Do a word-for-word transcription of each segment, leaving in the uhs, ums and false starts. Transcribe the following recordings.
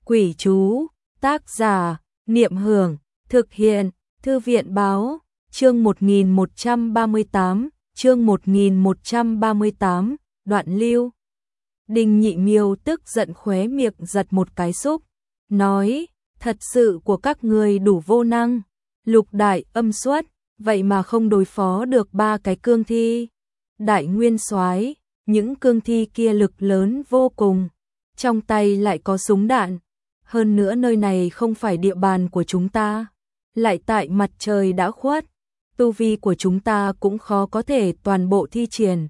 Quỷ chú, tác giả, Niệm Hưởng, thực hiện, Thư viện báo, chương một nghìn một trăm ba mươi tám, chương một nghìn một trăm ba mươi tám, đoạn lưu. Đinh Nhị Miêu tức giận khóe miệng giật một cái xúc, nói, thật sự của các người đủ vô năng, lục đại âm xuất, vậy mà không đối phó được ba cái cương thi. Đại nguyên soái, những cương thi kia lực lớn vô cùng, trong tay lại có súng đạn, hơn nữa nơi này không phải địa bàn của chúng ta, lại tại mặt trời đã khuất, tu vi của chúng ta cũng khó có thể toàn bộ thi triển.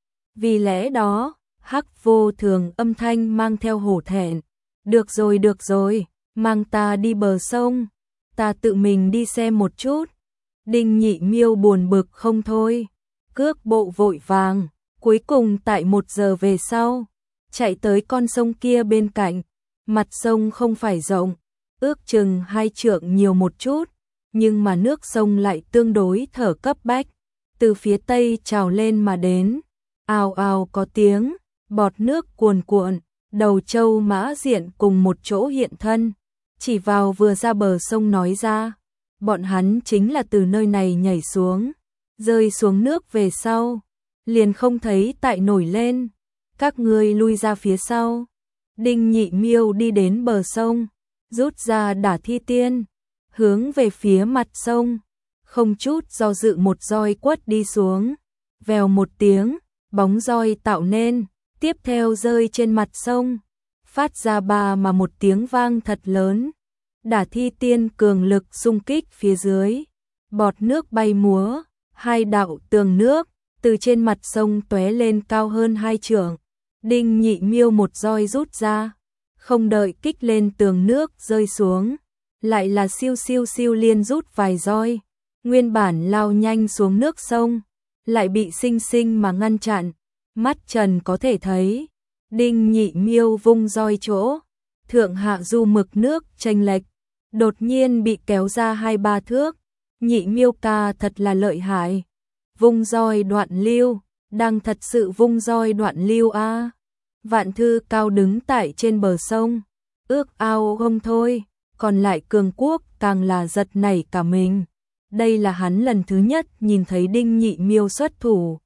Vì lẽ đó, Hắc Vô Thường âm thanh mang theo hổ thẹn, được rồi được rồi, mang ta đi bờ sông, ta tự mình đi xem một chút. Đinh Nhị Miêu buồn bực không thôi, cước bộ vội vàng, cuối cùng tại một giờ về sau, chạy tới con sông kia bên cạnh. Mặt sông không phải rộng, ước chừng hai trượng nhiều một chút, nhưng mà nước sông lại tương đối thở cấp bách, từ phía tây trào lên mà đến, ào ào có tiếng, bọt nước cuồn cuộn, đầu trâu mã diện cùng một chỗ hiện thân, chỉ vào vừa ra bờ sông nói ra, bọn hắn chính là từ nơi này nhảy xuống, rơi xuống nước về sau, liền không thấy tại nổi lên, các ngươi lui ra phía sau. Đinh Nhị Miêu đi đến bờ sông, rút ra đả thi tiên, hướng về phía mặt sông, không chút do dự một roi quất đi xuống, vèo một tiếng, bóng roi tạo nên, tiếp theo rơi trên mặt sông, phát ra ba mà một tiếng vang thật lớn, đả thi tiên cường lực xung kích phía dưới, bọt nước bay múa, hai đạo tường nước, từ trên mặt sông tóe lên cao hơn hai trượng. Đinh Nhị Miêu một roi rút ra, không đợi kích lên tường nước rơi xuống, lại là siêu siêu siêu liên rút vài roi, nguyên bản lao nhanh xuống nước sông, lại bị sinh sinh mà ngăn chặn, mắt trần có thể thấy, Đinh Nhị Miêu vung roi chỗ, thượng hạ du mực nước chênh lệch, đột nhiên bị kéo ra hai ba thước, Nhị Miêu ca thật là lợi hại, vung roi đoạn lưu. Đang thật sự vung roi đoạn lưu a. À. Vạn Thư Cao đứng tại trên bờ sông, ước ao không thôi, còn lại Cường Quốc càng là giật nảy cả mình. Đây là hắn lần thứ nhất nhìn thấy Đinh Nhị Miêu xuất thủ.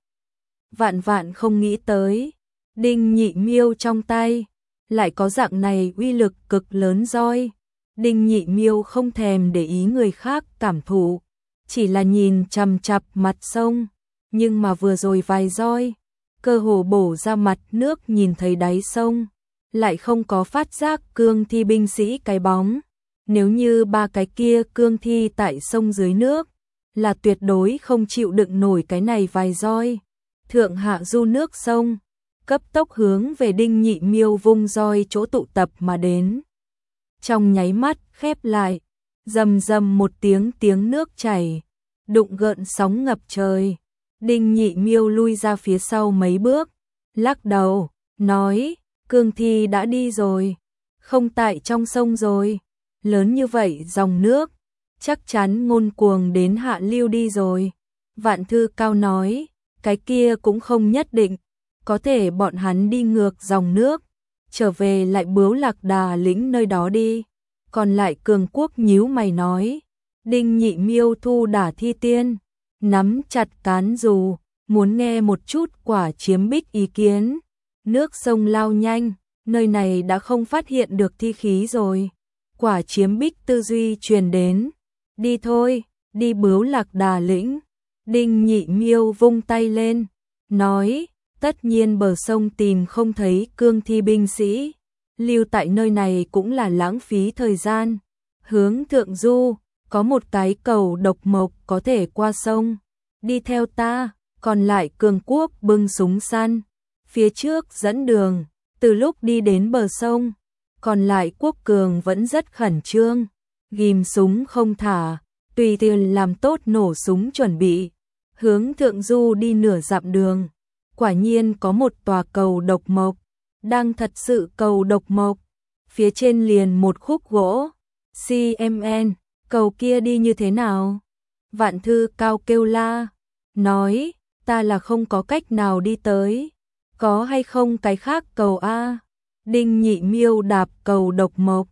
Vạn vạn không nghĩ tới, Đinh Nhị Miêu trong tay lại có dạng này uy lực cực lớn roi. Đinh Nhị Miêu không thèm để ý người khác cảm thụ, chỉ là nhìn chằm chằm mặt sông. Nhưng mà vừa rồi vài roi, cơ hồ bổ ra mặt nước nhìn thấy đáy sông, lại không có phát giác cương thi binh sĩ cái bóng. Nếu như ba cái kia cương thi tại sông dưới nước, là tuyệt đối không chịu đựng nổi cái này vài roi. Thượng hạ du nước sông, cấp tốc hướng về Đinh Nhị Miêu vung roi chỗ tụ tập mà đến. Trong nháy mắt khép lại, rầm rầm một tiếng tiếng nước chảy, đụng gợn sóng ngập trời. Đinh Nhị Miêu lui ra phía sau mấy bước, lắc đầu, nói, cương thi đã đi rồi, không tại trong sông rồi, lớn như vậy dòng nước, chắc chắn ngôn cuồng đến hạ lưu đi rồi. Vạn Thư Cao nói, cái kia cũng không nhất định, có thể bọn hắn đi ngược dòng nước, trở về lại Bướu Lạc Đà lĩnh nơi đó đi. Còn lại Cường Quốc nhíu mày nói, Đinh Nhị Miêu thu đả thi tiên, nắm chặt cán dù, muốn nghe một chút Quả Chiếm Bích ý kiến. Nước sông lao nhanh, nơi này đã không phát hiện được thi khí rồi. Quả Chiếm Bích tư duy truyền đến, đi thôi, đi Bướu Lạc Đà lĩnh. Đinh Nhị Miêu vung tay lên, nói, tất nhiên bờ sông tìm không thấy cương thi binh sĩ, lưu tại nơi này cũng là lãng phí thời gian. Hướng thượng du, có một cái cầu độc mộc có thể qua sông, đi theo ta. Còn lại Cường Quốc bưng súng săn, phía trước dẫn đường. Từ lúc đi đến bờ sông, còn lại Quốc Cường vẫn rất khẩn trương, ghim súng không thả, tùy tiện làm tốt nổ súng chuẩn bị. Hướng thượng du đi nửa dặm đường, quả nhiên có một tòa cầu độc mộc, đang thật sự cầu độc mộc, phía trên liền một khúc gỗ, xê em en. Cầu kia đi như thế nào? Vạn Thư Cao kêu la, nói, ta là không có cách nào đi tới, có hay không cái khác cầu a? Đinh Nhị Miêu đạp cầu độc mộc,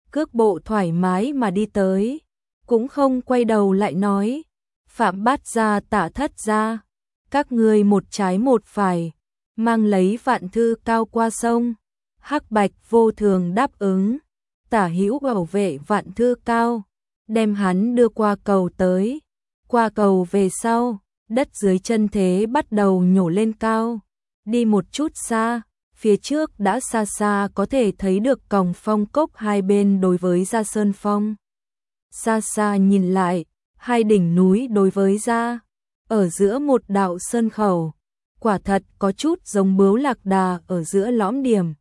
cước bộ thoải mái mà đi tới, cũng không quay đầu lại nói, Phạm Bát gia Tạ Thất gia, các ngươi một trái một phải, mang lấy Vạn Thư Cao qua sông. Hắc Bạch Vô Thường đáp ứng, tả hữu bảo vệ Vạn Thư Cao, đem hắn đưa qua cầu tới. Qua cầu về sau, đất dưới chân thế bắt đầu nhổ lên cao. Đi một chút xa, phía trước đã xa xa có thể thấy được còng phong cốc hai bên đối với ra sơn phong. Xa xa nhìn lại, hai đỉnh núi đối với ra, ở giữa một đạo sơn khẩu, quả thật có chút giống Bướu Lạc Đà ở giữa lõm điểm.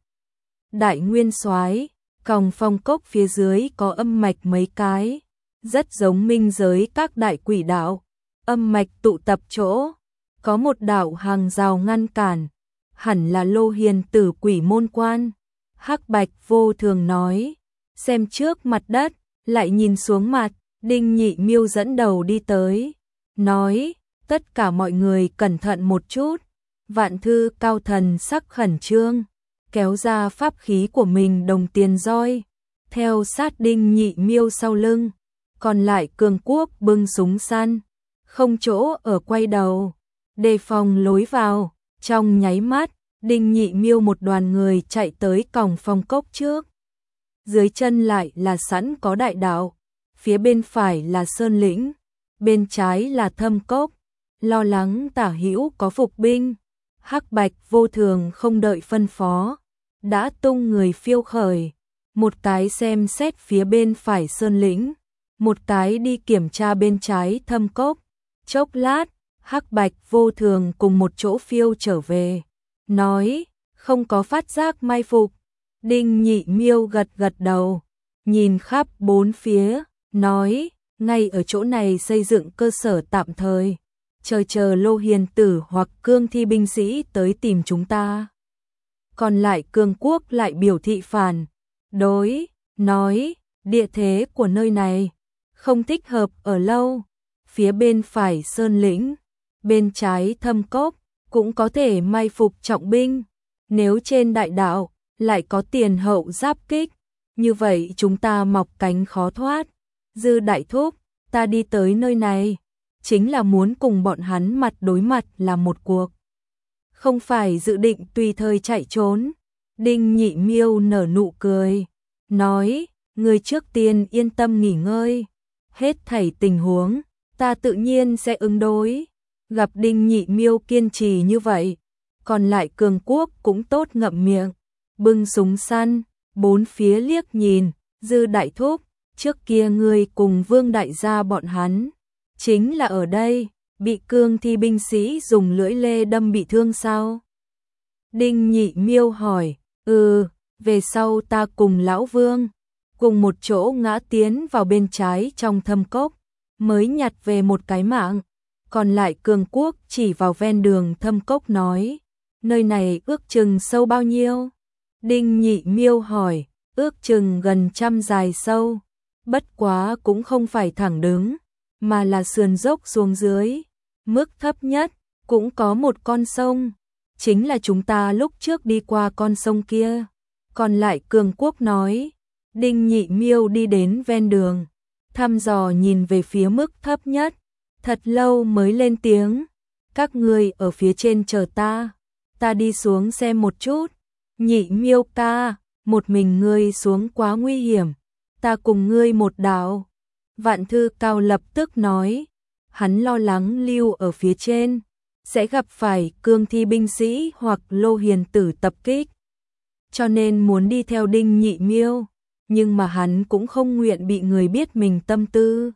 Đại Nguyên Soái, còng phong cốc phía dưới có âm mạch mấy cái, rất giống minh giới các đại quỷ đạo, âm mạch tụ tập chỗ, có một đạo hàng rào ngăn cản, hẳn là Lô Hiền Tử quỷ môn quan. Hắc Bạch Vô Thường nói, xem trước mặt đất, lại nhìn xuống mặt, Đinh Nhị Miêu dẫn đầu đi tới, nói, tất cả mọi người cẩn thận một chút. Vạn Thư Cao thần sắc khẩn trương, kéo ra pháp khí của mình đồng tiền roi, theo sát Đinh Nhị Miêu sau lưng, còn lại Cường Quốc bưng súng săn, không chỗ ở quay đầu, đề phòng lối vào. Trong nháy mắt, Đinh Nhị Miêu một đoàn người chạy tới còng phong cốc trước. Dưới chân lại là sẵn có đại đạo, phía bên phải là sơn lĩnh, bên trái là thâm cốc, lo lắng tả hữu có phục binh. Hắc Bạch Vô Thường không đợi phân phó, đã tung người phiêu khởi, một cái xem xét phía bên phải sơn lĩnh, một cái đi kiểm tra bên trái thâm cốc. Chốc lát, Hắc Bạch Vô Thường cùng một chỗ phiêu trở về, nói, không có phát giác mai phục. Đinh Nhị Miêu gật gật đầu, nhìn khắp bốn phía, nói, ngay ở chỗ này xây dựng cơ sở tạm thời, chờ chờ Lô Hiền Tử hoặc cương thi binh sĩ tới tìm chúng ta. Còn lại Cường Quốc lại biểu thị phản đối, nói, địa thế của nơi này không thích hợp ở lâu, phía bên phải sơn lĩnh, bên trái thâm cốc, cũng có thể mai phục trọng binh, nếu trên đại đạo lại có tiền hậu giáp kích, như vậy chúng ta mọc cánh khó thoát. Dư đại thúc, ta đi tới nơi này, chính là muốn cùng bọn hắn mặt đối mặt là một cuộc, không phải dự định tùy thời chạy trốn. Đinh Nhị Miêu nở nụ cười, nói, người trước tiên yên tâm nghỉ ngơi, hết thảy tình huống, ta tự nhiên sẽ ứng đối. Gặp Đinh Nhị Miêu kiên trì như vậy, còn lại Cường Quốc cũng tốt ngậm miệng, bưng súng săn, bốn phía liếc nhìn. Dư đại thúc, trước kia ngươi cùng Vương đại gia bọn hắn, chính là ở đây, bị cương thi binh sĩ dùng lưỡi lê đâm bị thương sao? Đinh Nhị Miêu hỏi, ừ, về sau ta cùng Lão Vương, cùng một chỗ ngã tiến vào bên trái trong thâm cốc, mới nhặt về một cái mạng. Còn lại Cường Quốc chỉ vào ven đường thâm cốc nói, nơi này ước chừng sâu bao nhiêu? Đinh Nhị Miêu hỏi, ước chừng gần trăm dài sâu, bất quá cũng không phải thẳng đứng, mà là sườn dốc xuống dưới, mức thấp nhất cũng có một con sông, chính là chúng ta lúc trước đi qua con sông kia. Còn lại Cường Quốc nói, Đinh Nhị Miêu đi đến ven đường, thăm dò nhìn về phía mức thấp nhất, thật lâu mới lên tiếng, các ngươi ở phía trên chờ ta, ta đi xuống xem một chút. Nhị Miêu ca, một mình ngươi xuống quá nguy hiểm, ta cùng ngươi một đạo. Vạn Thư Cao lập tức nói, hắn lo lắng lưu ở phía trên, sẽ gặp phải cương thi binh sĩ hoặc Lô Hiền Tử tập kích, cho nên muốn đi theo Đinh Nhị Miêu, nhưng mà hắn cũng không nguyện bị người biết mình tâm tư.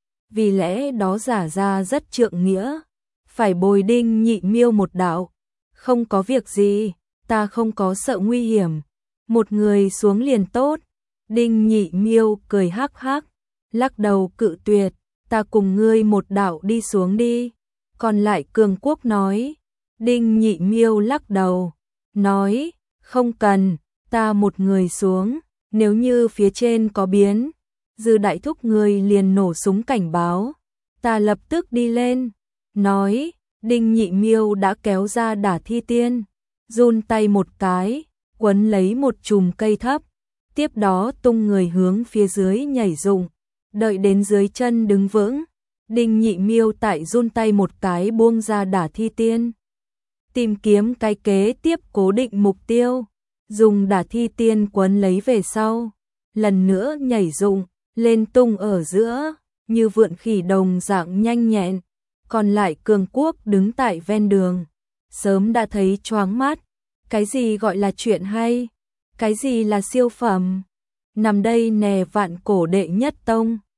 Vì lẽ đó giả ra rất trượng nghĩa, phải bồi Đinh Nhị Miêu một đạo. Không có việc gì, ta không có sợ nguy hiểm, một người xuống liền tốt. Đinh Nhị Miêu cười hắc hắc, lắc đầu cự tuyệt, ta cùng ngươi một đạo đi xuống đi. Còn lại Cường Quốc nói, Đinh Nhị Miêu lắc đầu, nói, không cần, ta một người xuống, nếu như phía trên có biến, Dư đại thúc người liền nổ súng cảnh báo, ta lập tức đi lên. Nói, Đinh Nhị Miêu đã kéo ra Đả Thi Tiên, run tay một cái, quấn lấy một chùm cây thấp, tiếp đó tung người hướng phía dưới nhảy dụng, đợi đến dưới chân đứng vững, Đinh Nhị Miêu tại run tay một cái buông ra Đả Thi Tiên. Tìm kiếm cái kế tiếp cố định mục tiêu, dùng Đả Thi Tiên quấn lấy về sau, lần nữa nhảy dụng, lên tung ở giữa, như vượn khỉ đồng dạng nhanh nhẹn, còn lại Cường Quốc đứng tại ven đường, sớm đã thấy choáng mắt, cái gì gọi là chuyện hay, cái gì là siêu phẩm, nằm đây nè vạn cổ đệ nhất tông.